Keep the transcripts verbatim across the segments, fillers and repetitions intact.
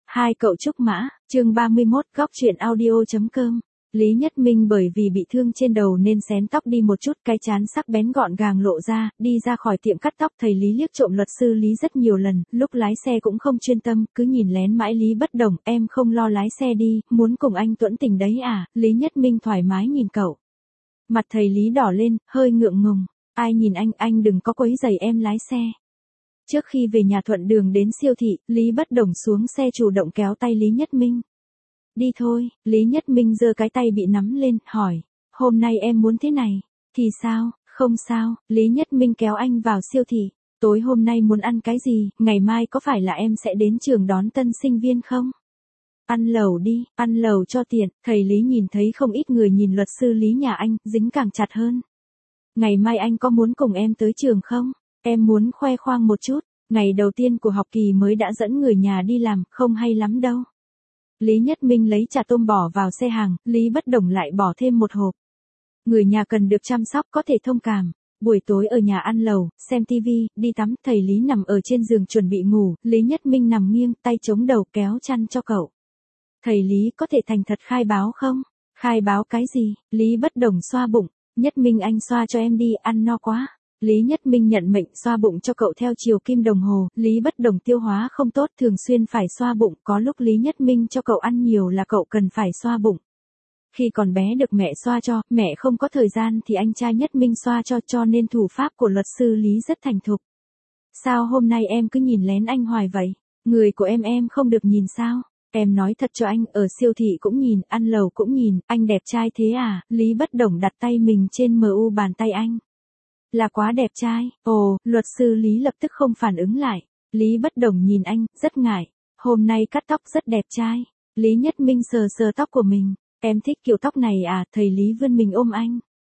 Hai cậu trúc mã, chương ba mươi mốt, góc truyện audio.com. Lý Nhất Minh bởi vì bị thương trên đầu nên xén tóc đi một chút, cái trán sắc bén gọn gàng lộ ra, đi ra khỏi tiệm cắt tóc. Thầy Lý liếc trộm luật sư Lý rất nhiều lần, lúc lái xe cũng không chuyên tâm, cứ nhìn lén mãi. Lý bất đồng, em không lo lái xe đi, muốn cùng anh tuẫn tình đấy à? Lý Nhất Minh thoải mái nhìn cậu. Mặt thầy Lý đỏ lên, hơi ngượng ngùng. Ai nhìn anh, anh đừng có quấy rầy em lái xe. Trước khi về nhà thuận đường đến siêu thị, Lý bất đồng xuống xe chủ động kéo tay Lý Nhất Minh. Đi thôi, Lý Nhất Minh giơ cái tay bị nắm lên, hỏi. Hôm nay em muốn thế này. Thì sao, không sao, Lý Nhất Minh kéo anh vào siêu thị. Tối hôm nay muốn ăn cái gì, ngày mai có phải là em sẽ đến trường đón tân sinh viên không? Ăn lẩu đi, ăn lẩu cho tiện. Thầy Lý nhìn thấy không ít người nhìn luật sư Lý nhà anh, dính càng chặt hơn. Ngày mai anh có muốn cùng em tới trường không? Em muốn khoe khoang một chút, ngày đầu tiên của học kỳ mới đã dẫn người nhà đi làm, không hay lắm đâu. Lý Nhất Minh lấy chả tôm bỏ vào xe hàng, Lý bất đồng lại bỏ thêm một hộp. Người nhà cần được chăm sóc, có thể thông cảm. Buổi tối ở nhà ăn lẩu, xem tivi, đi tắm. Thầy Lý nằm ở trên giường chuẩn bị ngủ, Lý Nhất Minh nằm nghiêng, tay chống đầu kéo chăn cho cậu. Thầy Lý có thể thành thật khai báo không? Khai báo cái gì? Lý bất đồng xoa bụng. Nhất Minh anh xoa cho em đi, ăn no quá. Lý Nhất Minh nhận mệnh xoa bụng cho cậu theo chiều kim đồng hồ. Lý bất đồng tiêu hóa không tốt, thường xuyên phải xoa bụng. Có lúc Lý Nhất Minh cho cậu ăn nhiều là cậu cần phải xoa bụng. Khi còn bé được mẹ xoa cho, mẹ không có thời gian thì anh trai Nhất Minh xoa cho, cho nên thủ pháp của luật sư Lý rất thành thục. Sao hôm nay em cứ nhìn lén anh hoài vậy? Người của em em không được nhìn sao? Em nói thật cho anh, ở siêu thị cũng nhìn, ăn lẩu cũng nhìn, anh đẹp trai thế à? Lý bất đồng đặt tay mình trên mờ u bàn tay anh. Là quá đẹp trai. Ồ, luật sư Lý lập tức không phản ứng lại. Lý bất đồng nhìn anh, rất ngại. Hôm nay cắt tóc rất đẹp trai. Lý Nhất Minh sờ sờ tóc của mình. Em thích kiểu tóc này à? Thầy Lý vươn mình ôm anh.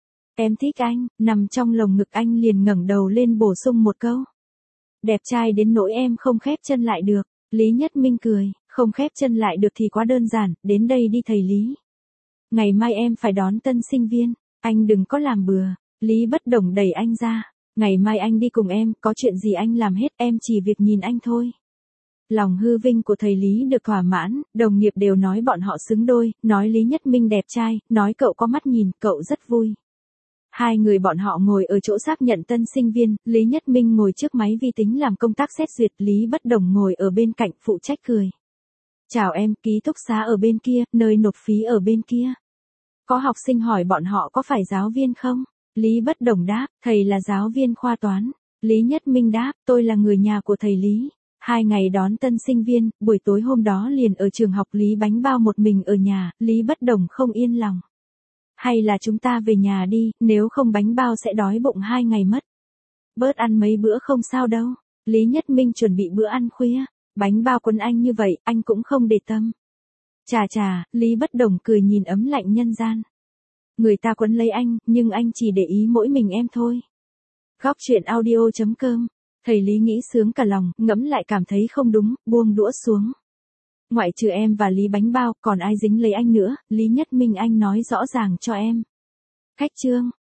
Em thích anh, nằm trong lồng ngực anh liền ngẩng đầu lên bổ sung một câu. Đẹp trai đến nỗi em không khép chân lại được. Lý Nhất Minh cười, không khép chân lại được thì quá đơn giản, đến đây đi thầy Lý. Ngày mai em phải đón tân sinh viên, anh đừng có làm bừa. Lý bất đồng đẩy anh ra. Ngày mai anh đi cùng em, có chuyện gì anh làm hết, em chỉ việc nhìn anh thôi. Lòng hư vinh của thầy Lý được thỏa mãn, đồng nghiệp đều nói bọn họ xứng đôi, nói Lý Nhất Minh đẹp trai, nói cậu có mắt nhìn, cậu rất vui. Hai người bọn họ ngồi ở chỗ xác nhận tân sinh viên, Lý Nhất Minh ngồi trước máy vi tính làm công tác xét duyệt, Lý bất đồng ngồi ở bên cạnh phụ trách cười. Chào em, ký túc xá ở bên kia, nơi nộp phí ở bên kia. Có học sinh hỏi bọn họ có phải giáo viên không? Lý bất đồng đáp, thầy là giáo viên khoa toán. Lý Nhất Minh đáp, tôi là người nhà của thầy Lý. Hai ngày đón tân sinh viên, buổi tối hôm đó liền ở trường học. Lý bánh bao một mình ở nhà, Lý bất đồng không yên lòng. Hay là chúng ta về nhà đi, nếu không bánh bao sẽ đói bụng hai ngày mất. Bớt ăn mấy bữa không sao đâu. Lý Nhất Minh chuẩn bị bữa ăn khuya. Bánh bao quấn anh như vậy, anh cũng không để tâm. Chà chà, Lý bất đồng cười nhìn ấm lạnh nhân gian. Người ta quấn lấy anh, nhưng anh chỉ để ý mỗi mình em thôi. Góc truyện audio.com. Thầy Lý nghĩ sướng cả lòng, ngẫm lại cảm thấy không đúng, buông đũa xuống. Ngoại trừ em và Lý bánh bao, còn ai dính lấy anh nữa? Lý Nhất Minh anh nói rõ ràng cho em. Khách trương.